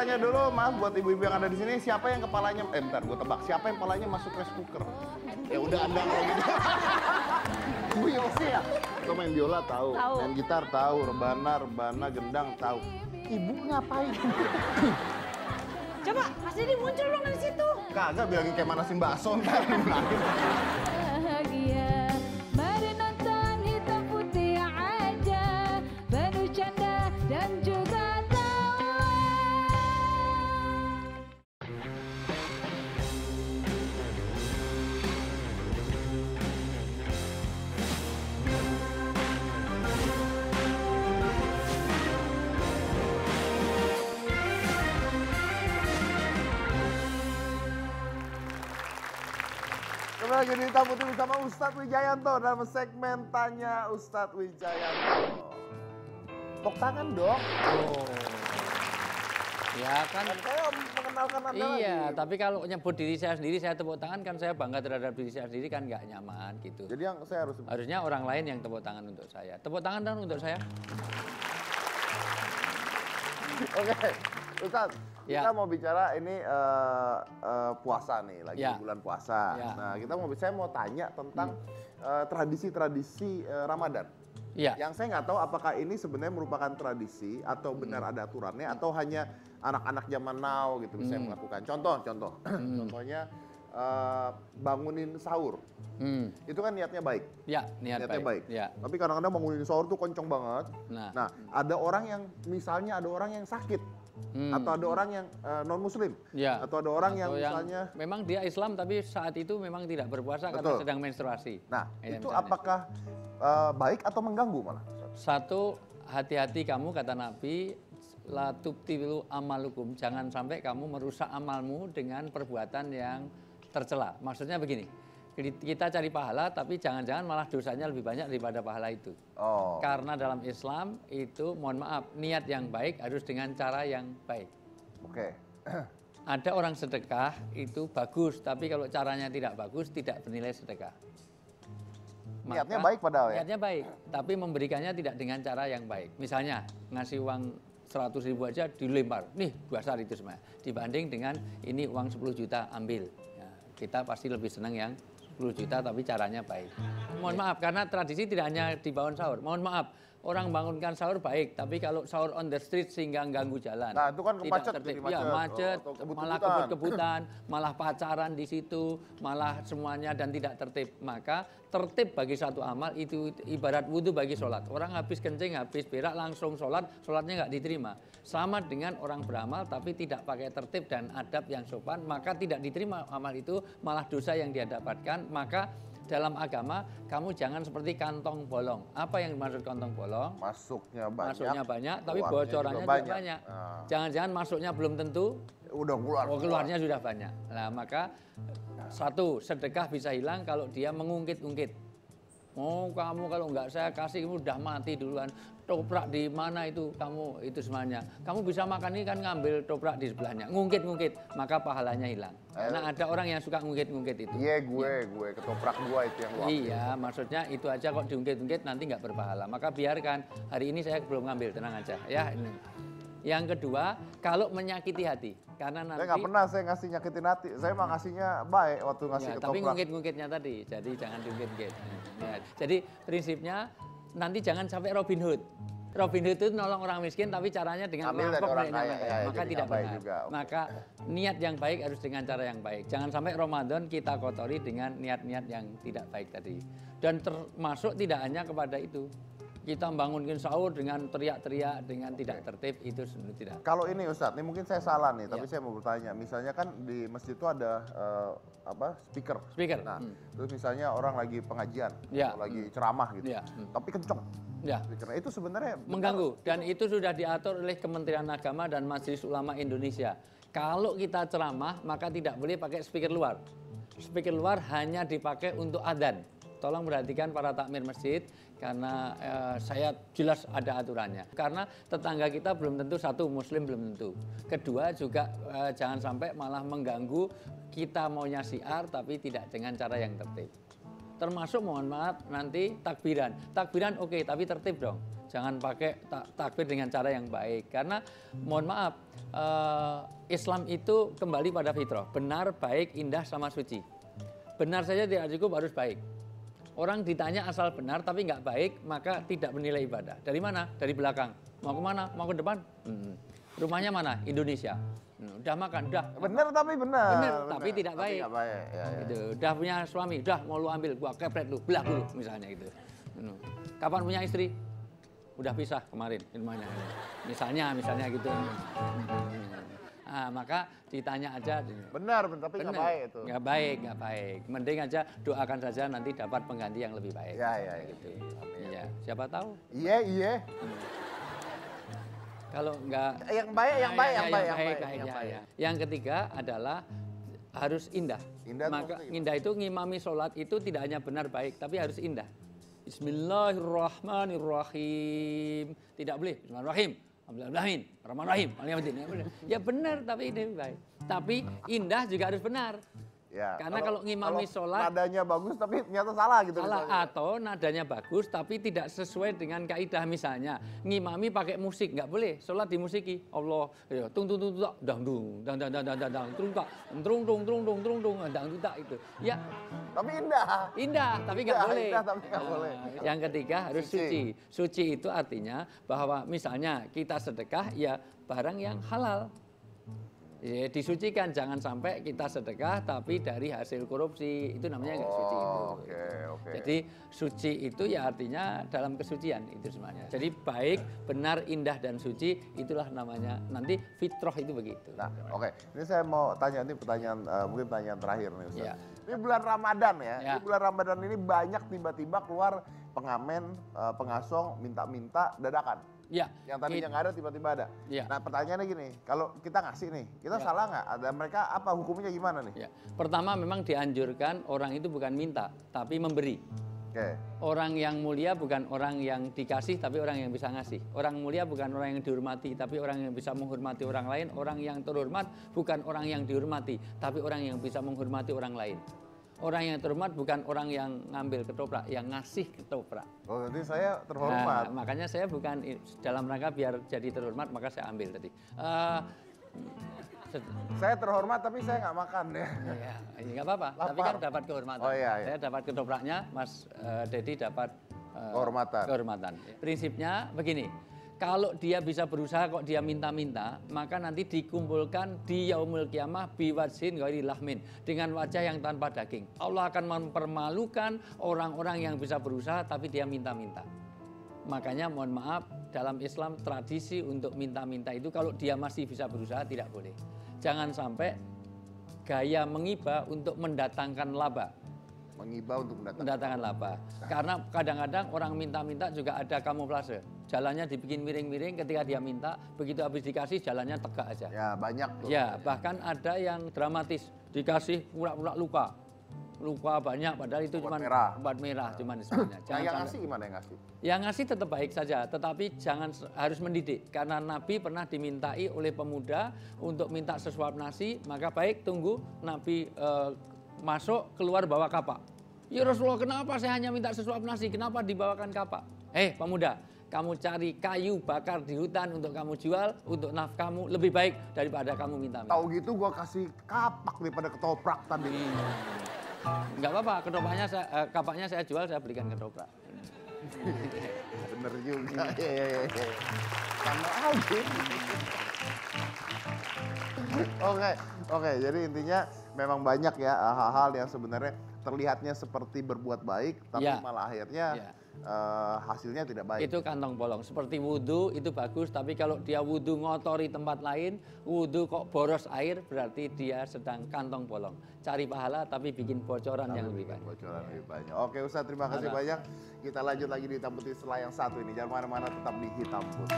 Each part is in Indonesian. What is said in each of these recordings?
tanya dulu, maaf buat ibu-ibu yang ada di sini, siapa yang kepalanya, bentar, gue tebak, siapa yang kepalanya masuk rice cooker? Ya udah Anda kalau gitu. Ibu Yosi ya? Lo main biola tahu, main gitar tahu, rebana, gendang tahu. Ibu ngapain? Coba, Mas Didi muncul dong dari situ. Kagak bilangin kayak manasin bakso ntar. Bahagia, mari nonton hitam putih aja, penuh canda dan juga tawa. Kembali lagi di Hitam Putih bersama Ustadz Wijayanto dalam segmen Tanya Ustadz Wijayanto. Tepuk tangan dong. Ya kan. Saya mengenalkan Anda Iya, lagi. tapi kalau nyebut diri saya sendiri, saya tepuk tangan kan saya bangga terhadap diri saya sendiri kan nggak nyaman gitu. Jadi yang saya harus... Harusnya orang lain yang tepuk tangan untuk saya. Tepuk tangan dong untuk saya. Oke, Ustadz. Ya. Kita mau bicara ini puasa nih, lagi Ya. bulan puasa. Ya. Nah, saya mau tanya tentang tradisi-tradisi Ramadan. Iya. Yang saya nggak tahu apakah ini sebenarnya merupakan tradisi atau benar ada aturannya atau hanya anak-anak zaman now gitu bisa melakukan. Contohnya bangunin sahur. Itu kan niatnya baik. Ya, niatnya baik. Ya. Tapi kadang-kadang bangunin sahur tuh kenceng banget. Nah, ada orang yang misalnya ada orang yang sakit. Atau ada orang yang non muslim, Ya. atau ada orang yang Atau misalnya memang dia Islam tapi saat itu memang tidak berpuasa karena sedang menstruasi. nah Ya, itu misalnya. apakah baik atau mengganggu malah? Satu, hati-hati kamu kata Nabi, la tubtilu amalukum, jangan sampai kamu merusak amalmu dengan perbuatan yang tercela. Maksudnya begini, kita cari pahala tapi jangan-jangan malah dosanya lebih banyak daripada pahala itu. Oh. Karena dalam Islam itu, mohon maaf, niat yang baik harus dengan cara yang baik. Oke. Ada orang sedekah itu bagus, tapi kalau caranya tidak bagus tidak bernilai sedekah. Niatnya baik padahal ya? Niatnya baik, tapi memberikannya tidak dengan cara yang baik. Misalnya ngasih uang 100.000 aja dilempar, nih besar itu semua. Dibanding dengan ini uang 10 juta ambil. Ya, kita pasti lebih senang yang 10 juta tapi caranya baik. Mohon maaf karena tradisi tidak hanya di bangun sahur. Mohon maaf, orang bangunkan sahur baik, tapi kalau sahur on the street sehingga ganggu jalan. Nah, itu kan tidak macet, tertib. jadi Ya, macet. macet, Oh, atau malah kebut-kebutan. kebut-kebutan, malah pacaran di situ, malah semuanya dan tidak tertib. Maka tertib bagi satu amal itu ibarat wudhu bagi sholat. Orang habis kencing, habis berak langsung sholat, sholatnya nggak diterima. Sama dengan orang beramal tapi tidak pakai tertib dan adab yang sopan, maka tidak diterima amal itu, malah dosa yang dia dapatkan. Maka dalam agama kamu jangan seperti kantong bolong. Apa yang dimaksud kantong bolong? Masuknya Banyak, tapi keluarnya bocorannya juga juga banyak. Nah. Jangan-jangan masuknya belum tentu, Udah keluar. keluarnya sudah banyak. Nah, maka satu, sedekah bisa hilang kalau dia mengungkit-ungkit. Oh, kamu kalau nggak saya kasih, kamu udah mati duluan. Toprak di mana itu kamu, itu semuanya. Kamu bisa makan ini kan ngambil toprak di sebelahnya. Ngungkit-ngungkit, maka pahalanya hilang. Karena ada orang yang suka ngungkit-ngungkit itu. Iya, gue ketoprak gue itu yang luar. Iya, maksudnya itu aja kok diungkit-ungkit nanti nggak berpahala. Maka biarkan, hari ini saya belum ngambil, tenang aja. Ya, ini. Yang kedua, kalau menyakiti hati. Karena nanti... Saya nggak pernah saya ngasih nyakitin hati. Saya mah ngasihnya baik waktu ngasih Ya, ketoprak. tapi ngungkit-ngungkitnya tadi, jadi jangan diungkit-ungkit. Ya, jadi prinsipnya nanti jangan sampai Robin Hood. Robin Hood itu nolong orang miskin tapi caranya dengan Ambil dari merampok orang miliknya kaya, orang kaya. ya, Maka jadi tidak nggak baik benar. juga. Oke. Maka niat yang baik harus dengan cara yang baik. Jangan sampai Ramadan kita kotori dengan niat-niat yang tidak baik tadi. Dan termasuk tidak hanya kepada itu. Kita bangunkan sahur dengan teriak-teriak, dengan tidak tertib, itu sebenarnya tidak. Kalau ini Ustadz, ini mungkin saya salah nih, tapi Ya. saya mau bertanya. Misalnya kan di masjid itu ada speaker. Speaker. Nah, terus misalnya orang lagi pengajian, Ya. atau lagi ceramah gitu, Ya. tapi kenceng. Ya. Speakernya itu sebenarnya Mengganggu, dan itu sudah diatur oleh Kementerian Agama dan Majelis Ulama Indonesia. Kalau kita ceramah, maka tidak boleh pakai speaker luar. Speaker luar hanya dipakai untuk adzan. Tolong perhatikan para takmir masjid, karena saya jelas ada aturannya. Karena tetangga kita belum tentu, satu, muslim belum tentu. Kedua juga jangan sampai malah mengganggu, kita maunya syiar tapi tidak dengan cara yang tertib. Termasuk mohon maaf nanti takbiran. Takbiran oke, tapi tertib dong. Jangan pakai takbir dengan cara yang baik. Karena mohon maaf, Islam itu kembali pada fitrah. Benar, baik, indah, sama suci. Benar saja tidak cukup, harus baik. Orang ditanya asal benar tapi nggak baik, maka tidak bernilai ibadah. Dari mana? Dari belakang. Mau kemana? Mau ke depan? Rumahnya mana? Indonesia. Udah makan, udah. Benar tapi benar. Tapi tidak baik. Tidak baik. Ya. Gitu. Udah punya suami, udah mau lu ambil, gua kepret lu, belah dulu misalnya gitu. Kapan punya istri? Udah pisah kemarin rumahnya. Misalnya gitu. Nah, maka ditanya aja. Benar, tapi nggak baik itu. Nggak baik. Mending aja doakan saja nanti dapat pengganti yang lebih baik. Ya, gitu. Iya, siapa tahu. Iya. Kalau nggak Yang baik. Yang ketiga adalah harus indah. Maka indah itu ngimami sholat itu tidak hanya benar baik, tapi harus indah. Bismillahirrahmanirrahim. Tidak boleh Bismillahirrahmanirrahim. Alhamdulillah, Rahmanirrahim. Ya benar, tapi ini baik. Tapi indah juga harus benar. Ya, karena kalau ngimami sholat nadanya bagus tapi ternyata salah gitu. Salah atau nadanya bagus tapi tidak sesuai dengan kaidah, misalnya ngimami pakai musik, nggak boleh. Sholat dimusiki. Allah ya tung dang itu. Ya. Tapi indah tapi nggak boleh. Yang ketiga harus suci. Suci itu artinya bahwa misalnya kita sedekah ya barang yang halal. Ya, disucikan, jangan sampai kita sedekah tapi dari hasil korupsi, itu namanya nggak suci itu. Oke. Jadi suci itu ya artinya dalam kesucian itu semuanya. Jadi baik, benar, indah dan suci itulah namanya. Nanti fitrah itu begitu. Nah, oke. Ini saya mau tanya ini pertanyaan mungkin pertanyaan terakhir nih Ustaz. Ya. Ini bulan Ramadan ya. Ya. Di bulan Ramadan ini banyak tiba-tiba keluar pengamen, pengasong minta-minta dadakan. Ya. Yang tadinya nggak ada tiba-tiba ada. Ya. Nah pertanyaannya gini, kalau kita ngasih nih, kita salah nggak? Ada mereka apa hukumnya gimana nih? Ya. Pertama memang dianjurkan orang itu bukan minta, tapi memberi. Oke. Orang yang mulia bukan orang yang dikasih, tapi orang yang bisa ngasih. Orang mulia bukan orang yang dihormati, tapi orang yang bisa menghormati orang lain. Orang yang terhormat bukan orang yang dihormati, tapi orang yang bisa menghormati orang lain. Orang yang terhormat bukan orang yang ngambil ketoprak, yang ngasih ketoprak. Oh, nanti saya terhormat. Nah, makanya saya bukan dalam rangka biar jadi terhormat, maka saya ambil tadi. Saya terhormat tapi saya nggak makan ya. Ya, nggak apa-apa. Tapi kan dapat kehormatan. Oh, iya. Saya dapat ketopraknya, Mas Dedi dapat kehormatan. Prinsipnya begini. Kalau dia bisa berusaha kok dia minta-minta, maka nanti dikumpulkan di yaumul kiamah biwajhin ghairi lahmin, dengan wajah yang tanpa daging. Allah akan mempermalukan orang-orang yang bisa berusaha tapi dia minta-minta. Makanya mohon maaf, dalam Islam tradisi untuk minta-minta itu kalau dia masih bisa berusaha tidak boleh. Jangan sampai gaya mengiba untuk mendatangkan laba. Mengiba untuk mendatangkan laba. Karena kadang-kadang orang minta-minta juga ada kamuflase. Jalannya dibikin miring-miring, ketika dia minta, begitu habis dikasih jalannya tegak aja. Ya banyak tuh. Ya, bahkan ada yang dramatis, dikasih pura-pura luka. Luka banyak, padahal itu cuma obat merah cuman sebenarnya. Yang ngasih gimana yang ngasih? Yang ngasih tetap baik saja, tetapi jangan harus mendidik. Karena Nabi pernah dimintai oleh pemuda untuk minta sesuap nasi, maka baik tunggu Nabi masuk keluar bawa kapak. Ya Rasulullah, kenapa saya hanya minta sesuap nasi, kenapa dibawakan kapak? Pemuda, kamu cari kayu bakar di hutan untuk kamu jual, untuk nafkahmu lebih baik daripada kamu minta. Tahu gitu gua kasih kapak daripada ketoprak tadi. Enggak apa-apa, ketopraknya kapaknya saya jual, saya belikan ketoprak. Bener juga. Sama aja. Oke, jadi intinya memang banyak ya hal-hal yang sebenarnya terlihatnya seperti berbuat baik, tapi malah akhirnya hasilnya tidak baik. Itu kantong bolong. Seperti wudhu itu bagus, tapi kalau dia wudhu ngotori tempat lain, wudhu kok boros air, berarti dia sedang kantong bolong. Cari pahala tapi bikin bocoran yang lebih banyak. Bocoran lebih banyak. Oke Ustaz, terima kasih banyak. Kita lanjut lagi di Hitam Putih setelah yang satu ini. Jangan kemana-mana, tetap di Hitam Putih.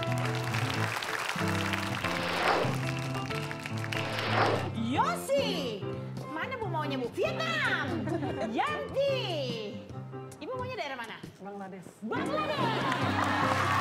Yosi, mana Bu maunya Bu? Vietnam. Yanti. Ibu maunya daerah mana? Bangladesh. Bangladesh.